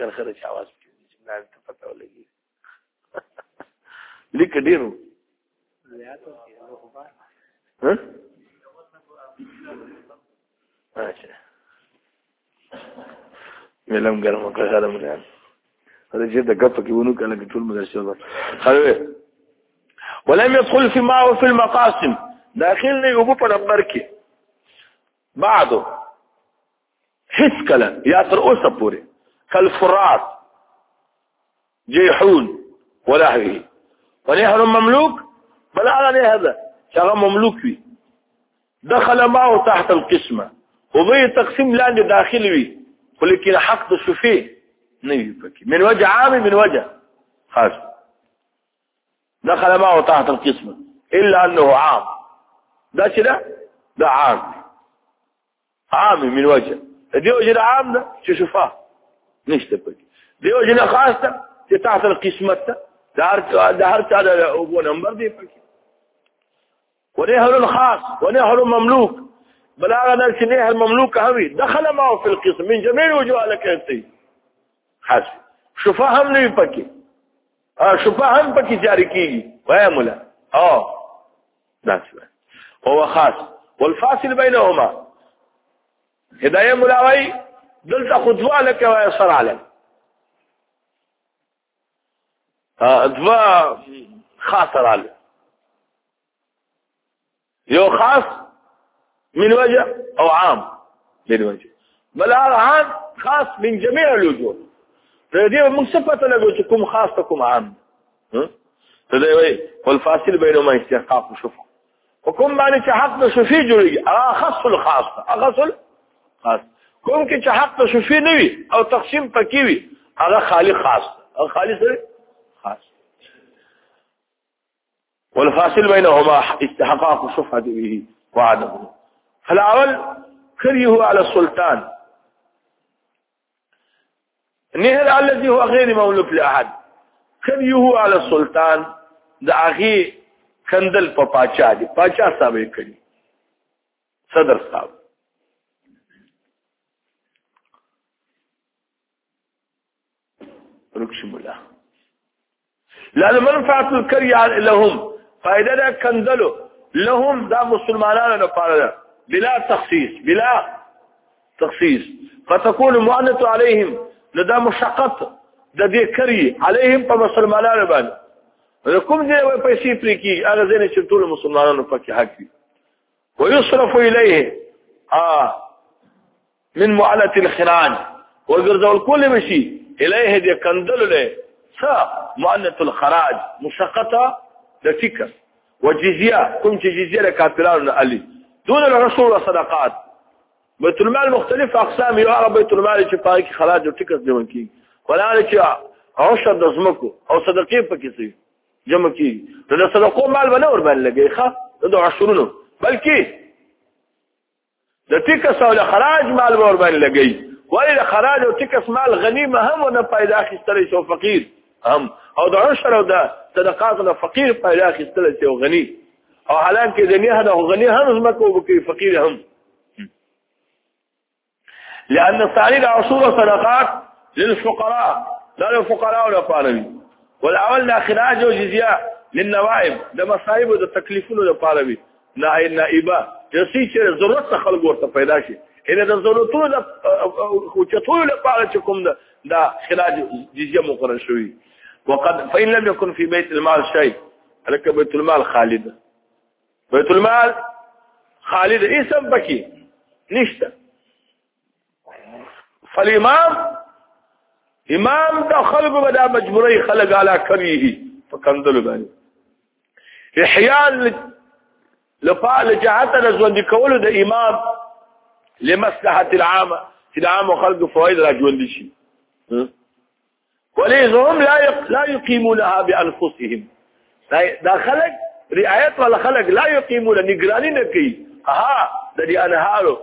خرخره چې आवाज کوي چې نه ته پته ولګي لیک ډیرو ها اچھا ملم ګرمه کړه مې هذا جد قطه كيونو كان قلت له مدرسه خلوه ولم يدخل في ما وفي المقاسم داخلني ابو بركه بعده حس كلا يا ترؤوس بوري كالفرات جيحون ولهوه ونهر مملوك بل على هذا شغل مملوك فيه دخل معه تحت القسمة وضي تقسيم لان داخل فيه ولكن حق الشفيه من وجه عام من وجه خاص دخل معه تحت القسمة إلا أنه عام ده كده ده عام من وجه دي وجه عام ده شوفاه نشتبك دي وجه خاص ده تحت القسمة ده هرت على أبو نمبر دي فكي ونهر خاص ونهر مملوك بلاغنا نهر مملوك هوي دخل معه في القسم من جميع وجوه لك ينتهي حسب شفاه هم نه پکې شفاه هم پکې جاری کیږي وای مولا داسې هو خاص والفاصل بينهما هدايه مولا وای دلته خطوه لك ويسر عليك دوا خاطر عليه يو خاص من وجه او عام من وجه بل عام خاص من جميع الوجوه دې موږ څه پته لګو چې کوم خاص ته کوم عام ته دی وای والفاصل بينهما استحقاق شفع وكم باندې چې حق شفي جوړي خاص الخاص خاص الخاص کوم کې چې حق شفي نه وي او تقسیم پکې وي هغه خالق خاص او خالص خاص والفاصل بينهما استحقاق شفعة به وعدمه فالاول كريه على السلطان النهر الذي هو غير مملوك لأحد كريه على السلطان دا اغي کندل په پاچا دي پاچا صاحب کړي صدر صاحب رکشملا لا المنفعه الكريه لهم فائده دا کندلو لهم دا مسلمانانو لپاره بلا تخصيص فتكون مؤنث عليهم لدا مشقت د دې کری عليهم په مسلمانانو باندې کوم دې وای پیسې پرې کی هغه ځنه چې ټول مسلمانانو پکې حق دي ويصرف اليه من معلة الخراج وګرځول کول مشي اليه دې کندل له معلة الخراج مشقته د فکر وجزيه کوم چې جزيه لكافرانو علي دون الرسول والصدقات بيت المال مختلف اقسام يا بيت المال چې پای کې خراج او ټیکس دیون کی ولانه چې عشر د زمکو او صدقې پکې سي جمع کی د صدقو مال بنور باندې لګي ښه د عشرونو بلکې د ټیکس او خراج مال ور باندې لګي ولی د خراج او ټیکس مال غنیمه هم نه پیدا اخیستل شو فقیر هم او د عشر او د صدقات د فقیر پیدا اخیستل شو غنی او حالان کې د نه هدا غنی هم زمکو کې فقیر هم لأن الثاني عصور صدقات للفقراء لا للفقراء ولا فارغي والأول خراج وجزية للنوائب ده مصائب وده تكليفون وده فارغي نائبة يسي چې ضرورت خلق ورته پیدا شي ان د ضرورتونو د خوچتو لپاره چې کوم ده خراج جزيه مقرر شوی وقد فإن لم يكن في بيت المال شيء لك بيت المال خالد بيت المال خالد اسم بكي نشته فالامام امام دا خلق بدا مجبوري خلق على كريه فكندل باني احيان لفعل جهتنا زوندي كولو دا امام لمصلحة العامة العامة خلق فوائد راجوندي شي وليزهم لا يقيمونها بأنفسهم دا خلق رعاية ولا خلق لا يقيمون نقراني نكي دا دي انهارو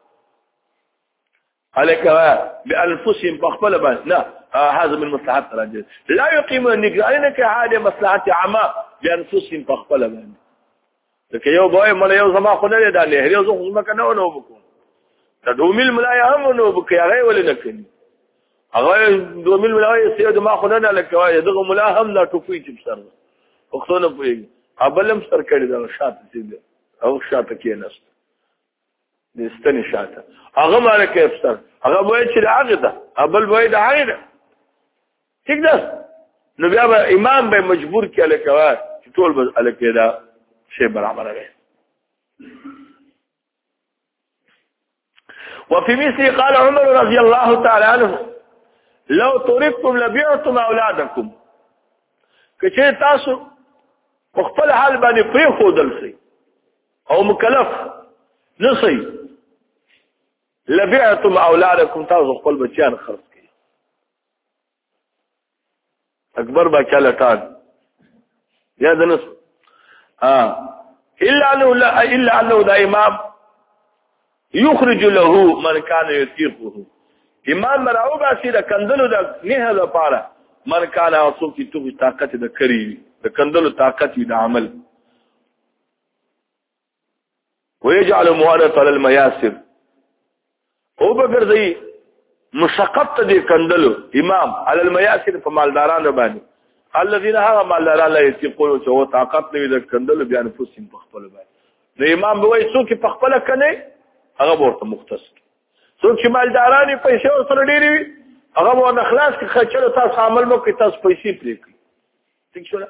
عليك بأنفسهم بخبل بان لا هذا من مصلحة الرجل لا يقيمون النقرانين كهذه مصلحة عامة بأنفسهم بخبل بان لكي يو بوي ملا يو زما خونه لدا نه يو زما کنه نو بكون تدومل ملا يهم نو بك يا غي ولنكني هغه 2 مل ملای سید ما خو نه لکه دغه ملا هم لا ټوپی چې سر وختونه پوي ابلم سر کړی دا شاته سید او شاته کې نست د ستنې شاته هغه مال کې سر هغه وای چې هغه ده ابل وای د هغه ٹھیک ده نو بیا امام به مجبور کړي لکه چې ټول به الکه دا شی برابر وي. وفي مثل قال عمر رضي الله تعالى عنه لو تركتم لبيعتم اولادكم کچې تاسو په خپل حال باندې پری خودل سي او مکلف نسي لبيعتم اولادكم تاسو خپل بچیان خرڅ کړئ اکبر بچا لټان یا دنس الا انه دا امام يخرج له من كان يطيقه امام مراو باسي د کندلو د نه د پاره من كان اوسو کی تو طاقت د کری د کندلو طاقت د عمل ويجعل موارث على المياسر او بغرزي مشقت دي کندلو امام على المياسر په مالدارانو باندې الذين ها مالداران لا يقولون چې هو طاقت نه د کندلو بیا نفسهم په خپل باندې د امام به وایي څوک په خپل کنه هغه ورته مختص څوک چې مالداران پیسې سره ډېری هغه مو نه خلاص کې خرچلو تاسو عمل مو کې تاسو پیسې پرې کړئ ٹھیک شو.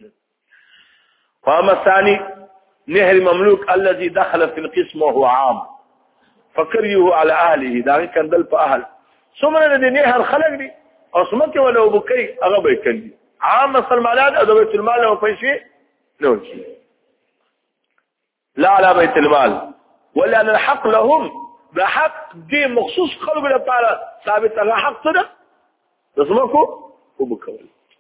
قام الثاني نهر مملوك الذي دخل في القسم وهو عام فكريه على اهله دا کندل په اهل څومره د نهر خلق دي او سمته ولا وبکي هغه به کندي عام مسلمانان او بیت المال او پیسې نو شي لا على بيت المال ولا ان الحق لهم ده حق دي مخصوص خلق لپاره ثابت هغه حق ده رسمكو وبکول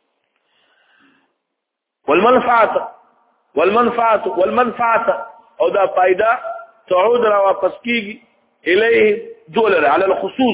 والمنفعه او دا فائدہ تعود را واپس کیږي الیه دولار على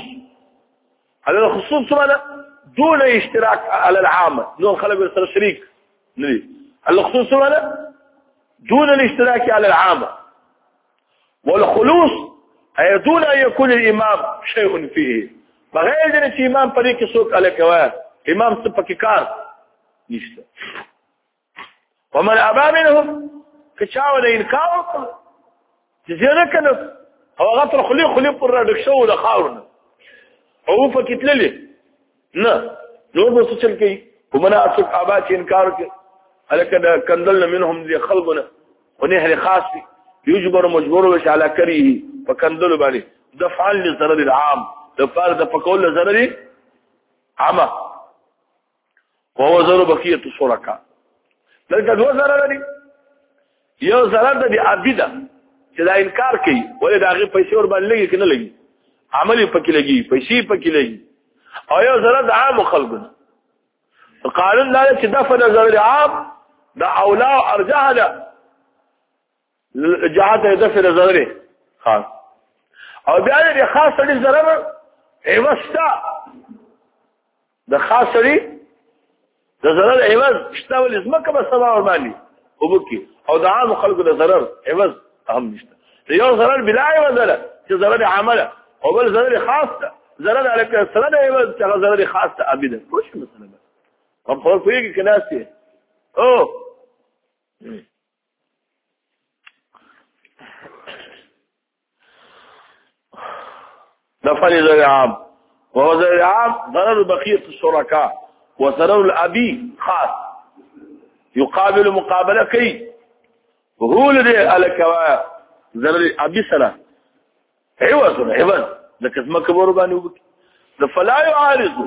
الخصوص معنى دون اشتراك على العامه نو خلق سره شريك ني الخصوص معنى دون الاشتراك على العامه والخلوص اي دون ان يكون الامام شيء فيه بغیر دې چې امام پرې کې څوک الکوا امام څه پکې کار نشته. ومن ابا منهم كشاو د انکار چې زه کنه او غفر خلی پر رډک شو د خاورنه او فکت للی نه نو به څه چل کوي ومنه څوک ابا چې انکار کوي الکه کندل منهم ذي خلقنا ونهر خاص يجبر مجبور وش على كريه فكندل باندې دفعا لضرر العام دفعا د فقول لضرر عامه وهو ضرر بقيه الشركاء لکه دوه ضرر دي یو ضرر د عبیده چې دا انکار کوي ولې دا غي پیسې ور باندې لګي کنه لګي عمل پکې لګي پیسې پکې لګي او یو ضرر د عام خلقنا قانون لا چې دفع ضرر عام دا اولا ارجح ده جهات دفع ضرر خاص او بیا دې خاص لري ضرر ایوستا د خاص لري د ضرر ایواز شته ول اسمکه به سبا ور باندې وبکی او د عام خلکو د ضرر ایواز اهم نشته یو ضرر بلا ایواز ده چې ضرر عامله او بل ضرر خاص ده ضرر علیکه سره ایواز چې ضرر خاص ده ابدا کوم مثلا هم خو پیږي کناسي او دفن ضرر عام وهو ضرر عام ضرر بقية الشركاء وضرر الأبي خاص يقابل مقابلة كي وهو لدي ألك ضرر الأبي سنة عوض لك اسمك برباني وبك فلا يعارض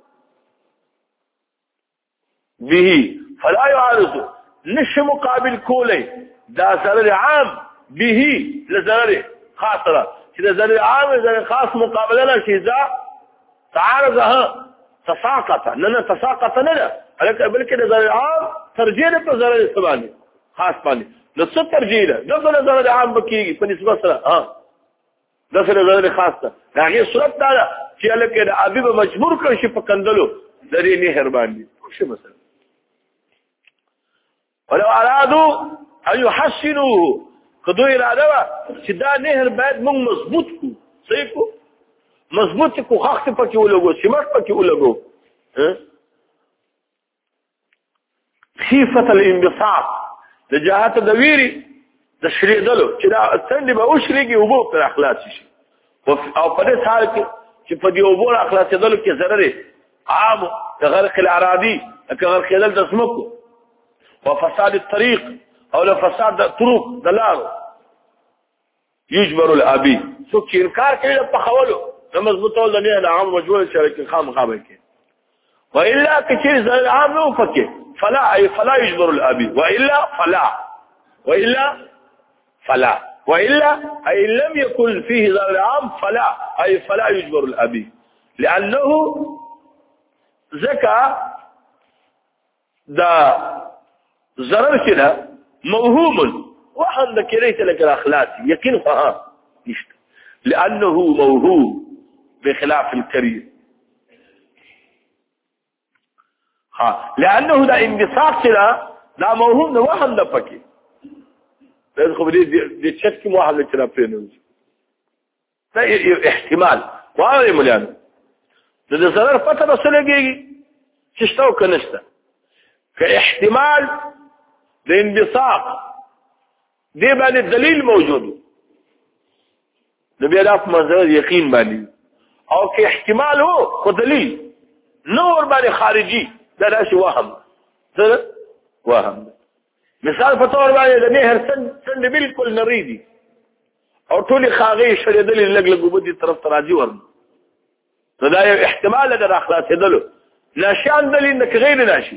به فلا يعارض نش مقابل كولي دا ضرر عام به لضرر خاصرة إذا ضرر عام ضرر خاص مقابله لا شيء ذا تعارضها تساقط لنا تساقط لنا بل كده ضرر عام ترجيح له ضرر الثاني خاص ثاني نص ترجيح له دغه ضرر عام بکیږي په نسبت سره دغه ضرر خاص ته هغه صورت دا چې لکه د ابي به مجبور کړي په کندلو درې نه هرباندي خوشي مثلا ولو ارادوا ان يحسنوه قدو اراده چې دا نهر باید موږ مضبوط کو صحیح کو مضبوط کوخاخ پکې ولګو سیمټ پکې ولګو خیفه الانبساط د جهات د ویری د شریدلو چې دا څنډه به وشريږي او په اخلاص شي او په دې حال کې چې په دې وبور اخلاصېدلو کې ضرر عام غرق الاراضي غرق الاسمك وفساد الطريق او لفساد الطرق دلالو يجبر الابي څوک چې انکار کوي په خولو د مضبوطول د نه عام مجبور شرک خامخابه کې والا کثير ضرر عام نو فکه فلا يجبر الابي والا اي لم يكن فيه ضرر عام فلا يجبر الابي لانه زكا دا ضرر كده موهوم وحن ذكريت لك الاخلاص يقين فها لانه موهوم بخلاف الكريم لانه دا انبساط كده دا موهوم ده وحن ده پکې لازم خبري دي تشك واحد اللي كده فين ده احتمال وهذا مليان ده ضرر پته بس لګيږي چې شتو کنيشته كاحتمال لانبساط دي باندې دلیل موجود ده بيلاف مصدر يقين باندې او كاحتمال هو خو دلیل نور باندې خارجي ده راشي وهم ده وهم مثال په تور باندې د نهر سند بالکل نریدي او ټولي خاغي شریدل لګ وبدي طرف تراجي ورن دا یو احتمال د اخلاصېدلو نشان دلیل انك غیر ناشي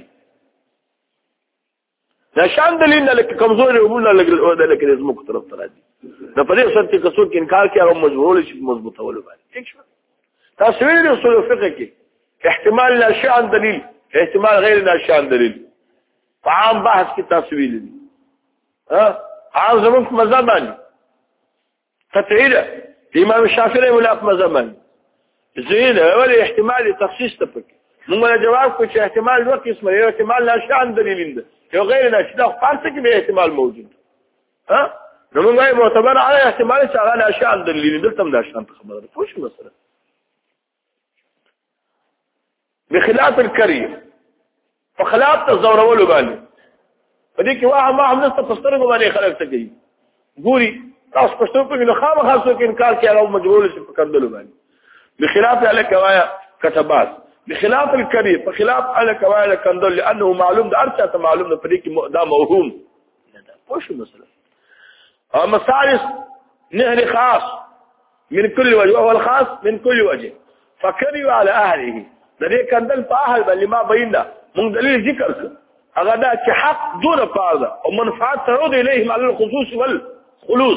نشان دلیل انك کمزوري وبول لك لازم کو طرف تراجي دا په دې صورت کې کسو کې انکار کوي او مجبور شي مضبوطولو باندې ٹھیک شو تاسو ویلي اصول فقه کې احتمال ناشي عن دلیل احتمال غیر ناشي عن دلیل عام بحث کی تفصیل دي عام زمون په مذهب باندې تفعيله امام الشافعي ولا په مذهب باندې زين ولا احتمال تخصيص تفك موږ جواب کو چې احتمال وقت اسمه یو احتمال ناشئ عن دلیل ده یو غیر ناشئ ده فرض کې به احتمال موجود نو موږ معتبر على احتمال چې هغه ناشئ عن دلیل ده تم ناشئ خبره ده پوښ مسله بخلاف الكريه فخلاف تزورولو باندې پدې کې واه ما هم نست پسترګو باندې خلک څه کوي ګوري تاسو پښتو په نو خامہ خاصو کې انکار کوي او مجبور شي په کندلو باندې بخلاف الکوایا كتبات بخلاف الكريه بخلاف الکوایا کندل لانه معلوم ده ارچا معلوم ده پدې کې دا موهوم ده پوښ مسله او مصالح نهر خاص من كل وجه وهو الخاص من كل وجه فكروا على اهله ده کندل په اهل بل ما بینه من دليل ذكر هذا ده حق دون فاضة ومنفعات تعود إليهم على الخصوص والخلوص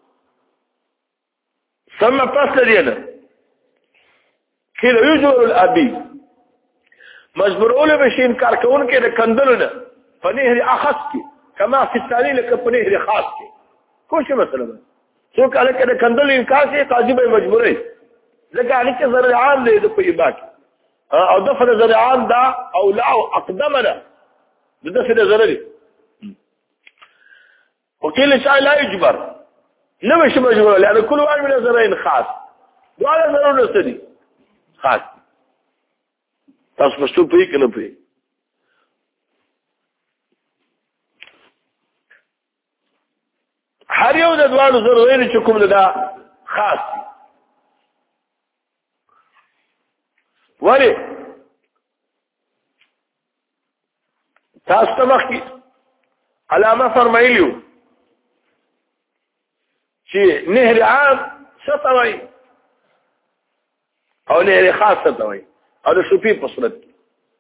ثم فصل دينا كده يجبر الأبي مجبور أولي بشي إنكار كون كده كندلنا فنهر أخصك كما في الثاني لك فنهر خاصك كوش مثلا سوك عليك كده كندل إنكار شيء قاجبه مجبوري لك عليك ضرر عام ليه ده في إباكي او دفع زرعان دا او لا اقدمنا بدفع زرري وكل شيء لا يجبر نمش مجبور لان كل واحد من الزرعين خاص وعلى ضرر نستدي خاص تاسو په کې نه پي هر یو د دوانو زرعين چې کوم دا خاص ولی تاسو ته مخکې علامه فرمایلیو چې نهر عام څه ته وایي او نهر خاص څه ته وایي او د شوفي په صورت کې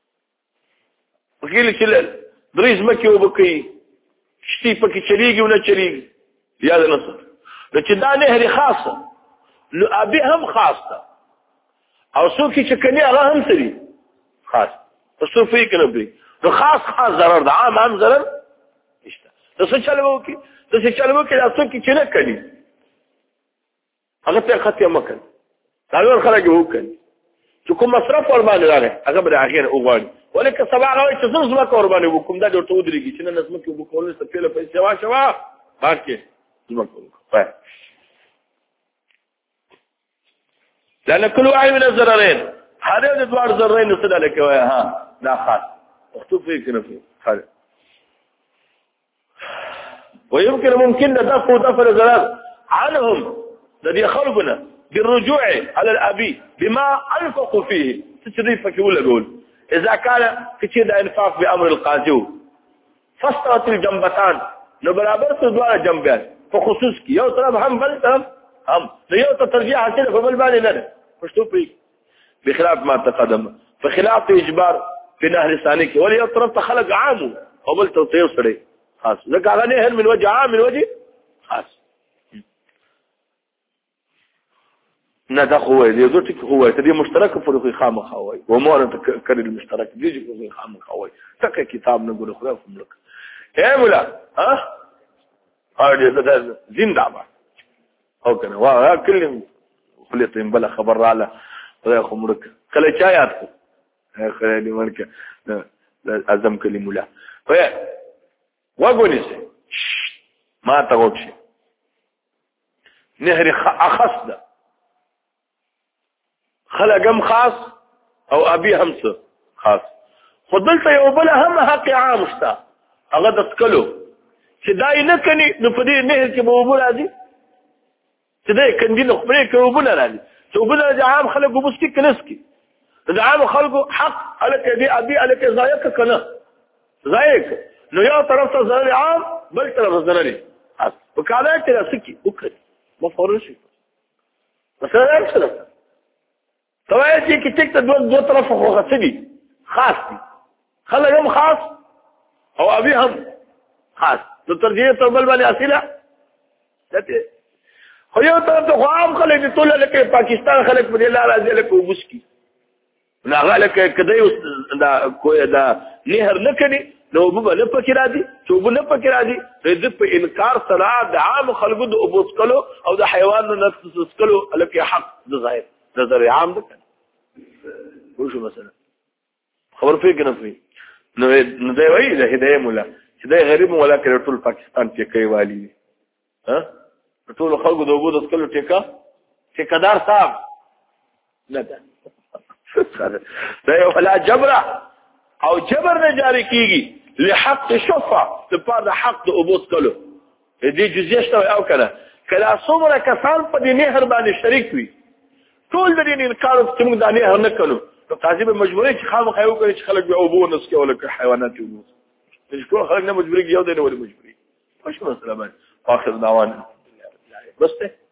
وکیل چې درې ځمکې وبکي شتي پکې چلیږي او نه چلیږي یاد نه څه چې دا نهر خاصه نو ابي هم خاصه او څوک چې کني هغه هم سړي خاص تاسو په کې نه بي نو خاص ضرر ده عام ضرر نشته تاسو چلو کې تاسو کې چې نه کوي هغه ته خطي مکن دا ور خلک وکړي چې کوم مصرف ور باندې راغی هغه به اخر وګوري ولکه سبا غوي چې زړه زما کور باندې وکم دا ډېر تو درېږي چې نه نسمه کې وکول څه پیله پیسې شوا باکه زما کوم لأن كل واحد من الضررين هذا دوار ضررين نصد لك ها لا خاص اختوف فيك نفسه خالد ويمكن ممكن دفع الضرر عنهم الذي خلقنا بالرجوع على الأبي بما أنفقوا فيه تشريفك ولا قول إذا كان كتير إنفاق بأمر القاضي فاستوت الجنبتان نبرابر دوار جنبان فخصوصك يو طرف هم بل طرف هم يو ترجيح حسين فبل بالي لنا فشتو فيك بخلاف ما تقدم فخلاف إجبار في نهر ثانيك ولي طرف تخلق عامه قبل توصيل صري خاص لك على نهر من وجه عام من وجه خاص ندا خوي دي زوتك خوي تدي مشترك في خام خوي ومور تكرر المشترك بيجي في خام خوي تك كتاب نقول خوي لك ايه ولا ها هذا زنده بقى او كان وا كل خليتين بلا خبر على يا خمرك خلي شاياتكم يا خلي مالك اعظم كلمه لا فيا واقوني ما تغوش نهر اخص ده خلقم خاص او ابي همسه خاص فضلت يوبلا هم حق عام استا هغه دسکلو چې دای نه کني نو په دې نه کې بوبلا دي چې دای کندي نو خبرې کې وبلا راځي چې وبلا د عام خلکو بس کې کنسکي د عام خلکو حق الک دي ابي الک زایک کنه زایک نو یو طرف ته ضرر عام بل طرف ضرر خاص وکاله چې راسکی وکړي مفروض شي مثلا څه طبعا دي كتكت دو طرف غسدي خاص دي خلى يوم خاص او ابيهم خاص الترجيح تقبل بالي اسئله لكن هو يوم طرف عام خلى دي طول لك باكستان خلك بدي الله راضي لك وبسكي لا غالك كده دا کوی دا نهر نکني لو بابا نه پکې راځي چې وب نه پکې راځي د په انکار سره د عام خلکو د ابوس کلو او د حیوان نه تسس کلو لکه حق د ظاهر نظر عام ده وشو مثلا خبر فيك نفي نو دی وایي د هدايه مولا چې دی غریب ولا کړ ټول پاکستان کې کوي والی ها ټول خلکو د وګړو د کلو ټیکادار صاحب نه ده دا ولا جبر او جبر نه جاری کیږي لحق شفع لپاره حق د ابوس کلو دې جزئیه شته او کله څومره کسان په دې نهر باندې شریک وي ټول د دې انکار چې موږ د نهر نه کړو نو قاضي به مجبورې چې خامخا یو کوي چې خلک به ابو نس کې ولکه حیوانات یو چې ټول خلک نه مجبورې یو دی نه ولې مجبورې خوش مسلمان اخر دعوانا بس